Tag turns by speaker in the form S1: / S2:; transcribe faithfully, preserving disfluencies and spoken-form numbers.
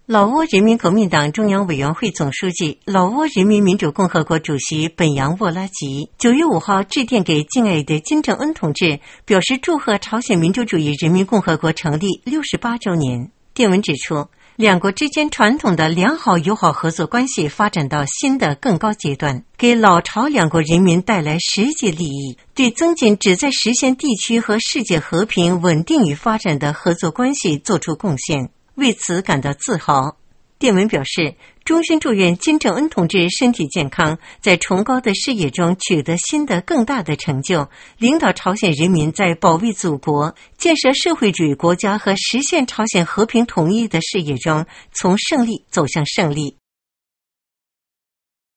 S1: 老挝人民革命党中央委员会总书记、老挝人民民主共和国主席本扬沃拉吉九月五号致电给敬爱的金正恩同志，表示祝贺朝鲜民主主义人民共和国成立六十八周年。电文指出，两国之间传统的良好友好合作关系发展到新的更高阶段，给老朝两国人民带来实际利益，对增进旨在实现地区和世界和平、稳定与发展的合作关系作出贡献，为此感到自豪。电文表示，衷心祝愿金正恩同志身体健康，在崇高的事业中取得新的更大的成就，领导朝鲜人民在保卫祖国、建设社会主义国家和实现朝鲜和平统一的事业中从胜利走向胜利。